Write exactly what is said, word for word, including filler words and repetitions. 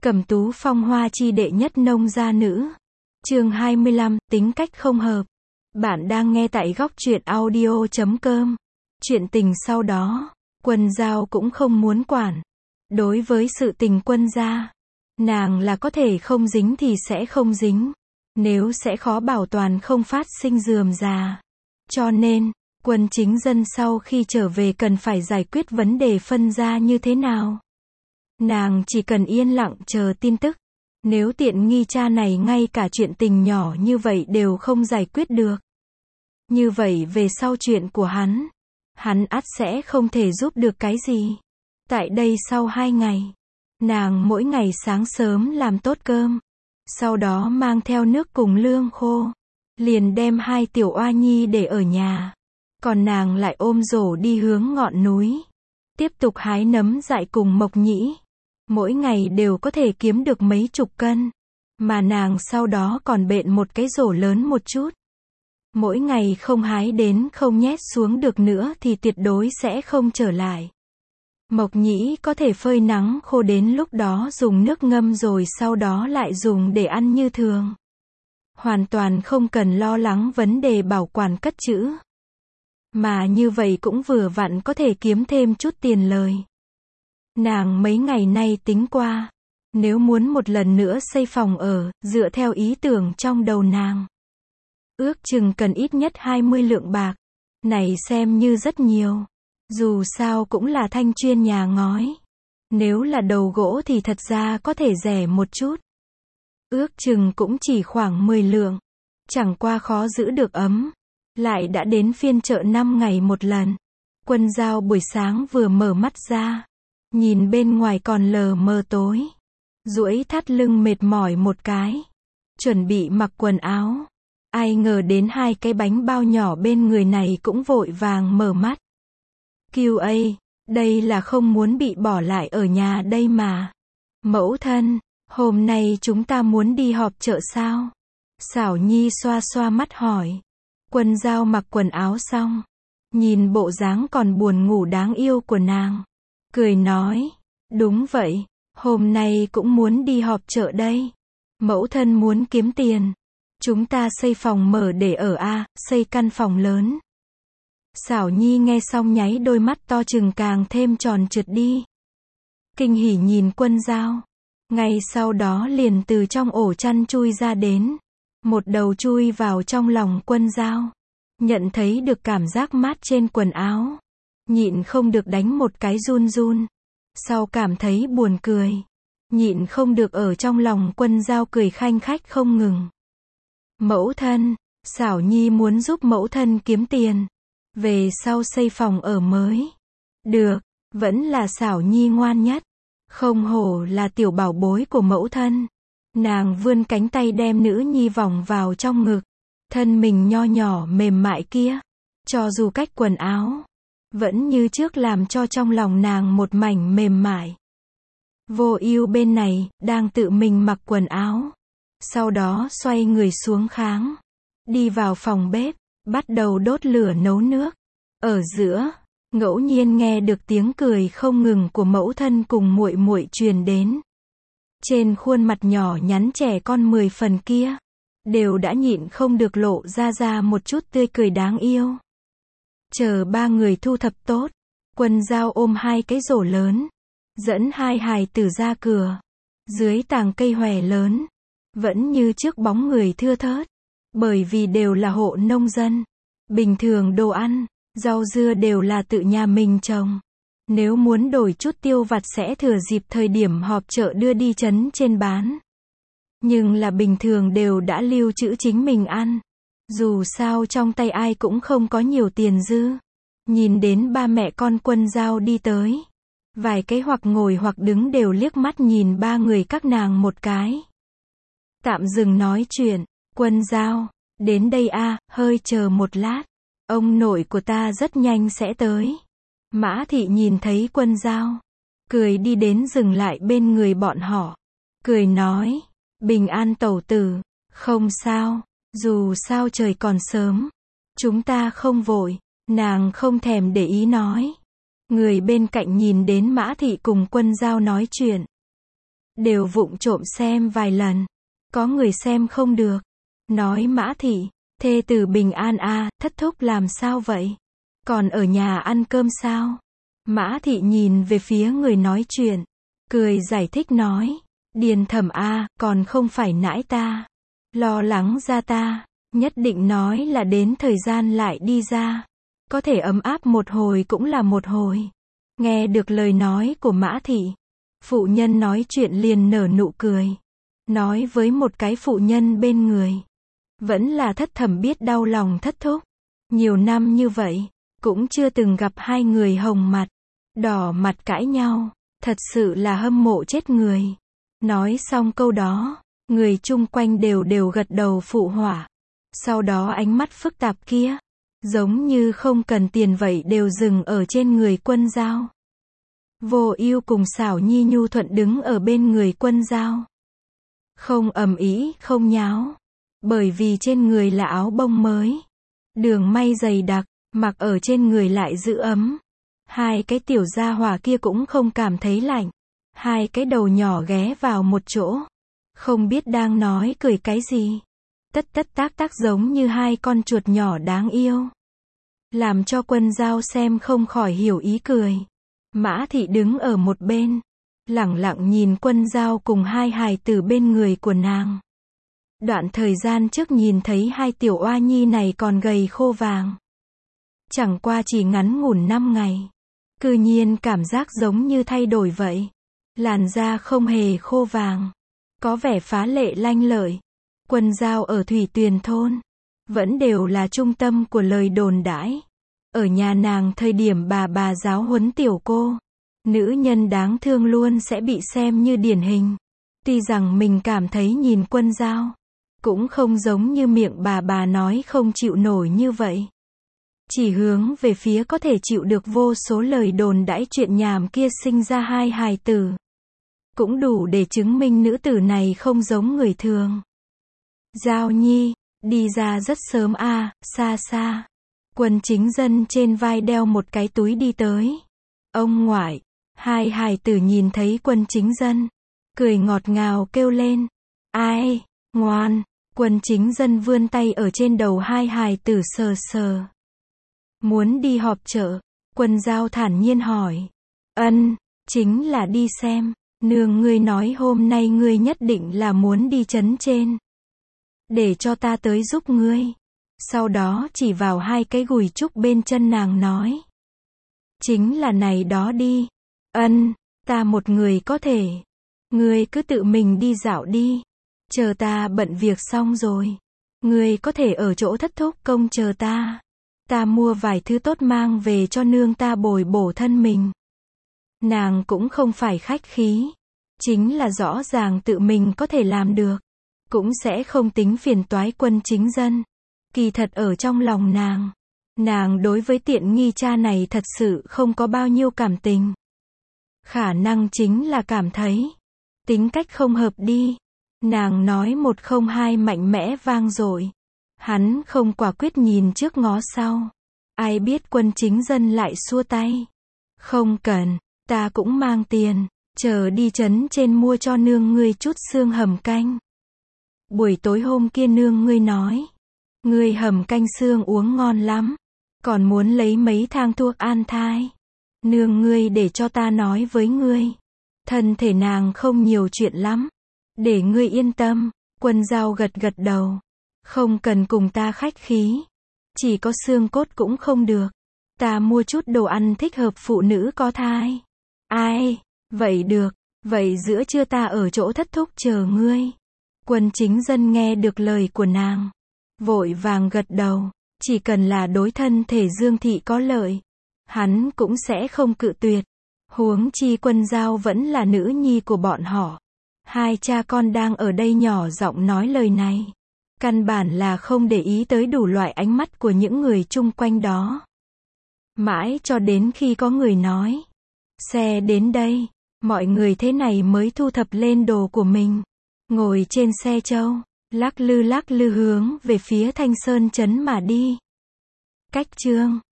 Cẩm Tú phong hoa chi đệ nhất nông gia nữ. Chương hai mươi lăm, tính cách không hợp. Bạn đang nghe tại góc truyện audio chấm com. Chuyện tình sau đó, Quân Giao cũng không muốn quản. Đối với sự tình Quân gia, nàng là có thể không dính thì sẽ không dính. Nếu sẽ khó bảo toàn không phát sinh rườm rà. Cho nên, Quân Chính Dân sau khi trở về cần phải giải quyết vấn đề phân gia như thế nào. Nàng chỉ cần yên lặng chờ tin tức. Nếu tiện nghi cha này ngay cả chuyện tình nhỏ như vậy đều không giải quyết được, như vậy về sau chuyện của hắn, hắn ắt sẽ không thể giúp được cái gì. Tại đây sau hai ngày, nàng mỗi ngày sáng sớm làm tốt cơm, sau đó mang theo nước cùng lương khô, liền đem hai tiểu oa nhi để ở nhà. Còn nàng lại ôm rổ đi hướng ngọn núi, tiếp tục hái nấm dại cùng mộc nhĩ. Mỗi ngày đều có thể kiếm được mấy chục cân, mà nàng sau đó còn bện một cái rổ lớn một chút. Mỗi ngày không hái đến không nhét xuống được nữa thì tuyệt đối sẽ không trở lại. Mộc nhĩ có thể phơi nắng khô đến lúc đó dùng nước ngâm rồi sau đó lại dùng để ăn như thường. Hoàn toàn không cần lo lắng vấn đề bảo quản cất trữ. Mà như vậy cũng vừa vặn có thể kiếm thêm chút tiền lời. Nàng mấy ngày nay tính qua, nếu muốn một lần nữa xây phòng ở, dựa theo ý tưởng trong đầu nàng, ước chừng cần ít nhất hai mươi lượng bạc. Này xem như rất nhiều. Dù sao cũng là thanh chuyên nhà ngói. Nếu là đầu gỗ thì thật ra có thể rẻ một chút. Ước chừng cũng chỉ khoảng mười lượng. Chẳng qua khó giữ được ấm. Lại đã đến phiên chợ năm ngày một lần. Quân Giao buổi sáng vừa mở mắt ra, nhìn bên ngoài còn lờ mờ tối, duỗi thắt lưng mệt mỏi một cái, chuẩn bị mặc quần áo. Ai ngờ đến hai cái bánh bao nhỏ bên người này cũng vội vàng mở mắt. Kiều ây, đây là không muốn bị bỏ lại ở nhà đây mà. Mẫu thân, hôm nay chúng ta muốn đi họp chợ sao? Xảo Nhi xoa xoa mắt hỏi. Quân Giao mặc quần áo xong, nhìn bộ dáng còn buồn ngủ đáng yêu của nàng, cười nói, đúng vậy, hôm nay cũng muốn đi họp chợ đây. Mẫu thân muốn kiếm tiền. Chúng ta xây phòng mở để ở a, xây căn phòng lớn. Xảo Nhi nghe xong nháy đôi mắt to trừng càng thêm tròn trượt đi. Kinh hỉ nhìn Quân Giao. Ngay sau đó liền từ trong ổ chăn chui ra đến. Một đầu chui vào trong lòng Quân Giao. Nhận thấy được cảm giác mát trên quần áo. Nhịn không được đánh một cái run run. Sau cảm thấy buồn cười. Nhịn không được ở trong lòng Quân Giao cười khanh khách không ngừng. Mẫu thân, Xảo Nhi muốn giúp mẫu thân kiếm tiền. Về sau xây phòng ở mới. Được, vẫn là Xảo Nhi ngoan nhất. Không hổ là tiểu bảo bối của mẫu thân. Nàng vươn cánh tay đem nữ nhi vòng vào trong ngực. Thân mình nho nhỏ mềm mại kia, cho dù cách quần áo, vẫn như trước làm cho trong lòng nàng một mảnh mềm mại. Vô Ưu bên này, đang tự mình mặc quần áo. Sau đó xoay người xuống kháng. Đi vào phòng bếp, bắt đầu đốt lửa nấu nước. Ở giữa, ngẫu nhiên nghe được tiếng cười không ngừng của mẫu thân cùng muội muội truyền đến. Trên khuôn mặt nhỏ nhắn trẻ con mười phần kia, đều đã nhịn không được lộ ra ra một chút tươi cười đáng yêu. Chờ ba người thu thập tốt, Quân Giao ôm hai cái rổ lớn, dẫn hai hài tử ra cửa. Dưới tàng cây hòe lớn, vẫn như trước bóng người thưa thớt, bởi vì đều là hộ nông dân. Bình thường đồ ăn, rau dưa đều là tự nhà mình trồng. Nếu muốn đổi chút tiêu vặt sẽ thừa dịp thời điểm họp chợ đưa đi trấn trên bán. Nhưng là bình thường đều đã lưu trữ chính mình ăn. Dù sao trong tay ai cũng không có nhiều tiền dư. Nhìn đến ba mẹ con Quân Giao đi tới. Vài cái hoặc ngồi hoặc đứng đều liếc mắt nhìn ba người các nàng một cái. Tạm dừng nói chuyện. Quân Giao, đến đây a, hơi chờ một lát. Ông nội của ta rất nhanh sẽ tới. Mã Thị nhìn thấy Quân Giao, cười đi đến dừng lại bên người bọn họ. Cười nói, bình an tẩu tử, không sao, dù sao trời còn sớm. Chúng ta không vội, nàng không thèm để ý nói. Người bên cạnh nhìn đến Mã Thị cùng Quân Giao nói chuyện. đều vụng trộm xem vài lần. Có người xem không được, nói Mã Thị, thê tử bình an à, thất thúc làm sao vậy? Còn ở nhà ăn cơm sao? Mã Thị nhìn về phía người nói chuyện, cười giải thích nói, Điền Thẩm a, còn không phải nãi ta, lo lắng ra ta, nhất định nói là đến thời gian lại đi ra, có thể ấm áp một hồi cũng là một hồi. Nghe được lời nói của Mã Thị, phụ nhân nói chuyện liền nở nụ cười, nói với một cái phụ nhân bên người, vẫn là Thất Thẩm biết đau lòng thất thúc, nhiều năm như vậy, cũng chưa từng gặp hai người hồng mặt, đỏ mặt cãi nhau, thật sự là hâm mộ chết người. Nói xong câu đó, người chung quanh đều đều gật đầu phụ họa. Sau đó ánh mắt phức tạp kia, giống như không cần tiền vậy đều dừng ở trên người Quân Dao. Vô Ưu cùng Xảo Nhi nhu thuận đứng ở bên người Quân Dao. Không ầm ĩ, không nháo, bởi vì trên người là áo bông mới, đường may dày đặc, mặc ở trên người lại giữ ấm. Hai cái tiểu gia hỏa kia cũng không cảm thấy lạnh. Hai cái đầu nhỏ ghé vào một chỗ, không biết đang nói cười cái gì. Tất tất tác tác giống như hai con chuột nhỏ đáng yêu. Làm cho Quân Dao xem không khỏi hiểu ý cười. Mã Thị đứng ở một bên, lẳng lặng nhìn Quân Dao cùng hai hài tử bên người của nàng. Đoạn thời gian trước nhìn thấy hai tiểu oa nhi này còn gầy khô vàng. Chẳng qua chỉ ngắn ngủn năm ngày, cư nhiên cảm giác giống như thay đổi vậy. Làn da không hề khô vàng, có vẻ phá lệ lanh lợi. Quân Dao ở Thủy Tuyền thôn, vẫn đều là trung tâm của lời đồn đãi. Ở nhà nàng thời điểm bà bà giáo huấn tiểu cô, nữ nhân đáng thương luôn sẽ bị xem như điển hình. Tuy rằng mình cảm thấy nhìn Quân Dao, cũng không giống như miệng bà bà nói không chịu nổi như vậy. Chỉ hướng về phía có thể chịu được vô số lời đồn đãi chuyện nhảm kia sinh ra hai hài tử. Cũng đủ để chứng minh nữ tử này không giống người thường. Dao Nhi, đi ra rất sớm a, à, xa xa. Quân Chính Dân trên vai đeo một cái túi đi tới. Ông ngoại, hai hài tử nhìn thấy Quân Chính Dân, cười ngọt ngào kêu lên. Ai, ngoan, Quân Chính Dân vươn tay ở trên đầu hai hài tử sờ sờ. Muốn đi họp chợ, Quân Dao thản nhiên hỏi. Ân, chính là đi xem. Nương ngươi nói hôm nay ngươi nhất định là muốn đi trấn trên. Để cho ta tới giúp ngươi. Sau đó chỉ vào hai cái gùi trúc bên chân nàng nói. Chính là này đó đi. Ân, ta một người có thể. Ngươi cứ tự mình đi dạo đi. Chờ ta bận việc xong rồi. Ngươi có thể ở chỗ thất thúc công chờ ta. Ta mua vài thứ tốt mang về cho nương ta bồi bổ thân mình. Nàng cũng không phải khách khí, chính là rõ ràng tự mình có thể làm được, cũng sẽ không tính phiền toái Quân Chính Dân. Kỳ thật ở trong lòng nàng, nàng đối với tiện nghi cha này thật sự không có bao nhiêu cảm tình. Khả năng chính là cảm thấy, tính cách không hợp đi. Nàng nói một không hai mạnh mẽ vang dội. Hắn không quả quyết nhìn trước ngó sau. Ai biết Quân Chính Dân lại xua tay. Không cần. Ta cũng mang tiền, chờ đi trấn trên mua cho nương ngươi chút xương hầm canh. Buổi tối hôm kia nương ngươi nói, ngươi hầm canh xương uống ngon lắm, còn muốn lấy mấy thang thuốc an thai. Nương ngươi để cho ta nói với ngươi, thân thể nàng không nhiều chuyện lắm, để ngươi yên tâm. Quân Dao gật gật đầu, không cần cùng ta khách khí, chỉ có xương cốt cũng không được. Ta mua chút đồ ăn thích hợp phụ nữ có thai. Ai, vậy được, vậy giữa trưa ta ở chỗ thất thúc chờ ngươi. Quân Chính Dân nghe được lời của nàng, vội vàng gật đầu, chỉ cần là đối thân thể Dương Thị có lợi, hắn cũng sẽ không cự tuyệt. Huống chi Quân Dao vẫn là nữ nhi của bọn họ. Hai cha con đang ở đây nhỏ giọng nói lời này, căn bản là không để ý tới đủ loại ánh mắt của những người chung quanh đó. Mãi cho đến khi có người nói, xe đến đây, mọi người thế này mới thu thập lên đồ của mình, ngồi trên xe trâu, lắc lư lắc lư hướng về phía Thanh Sơn trấn mà đi. Cách chương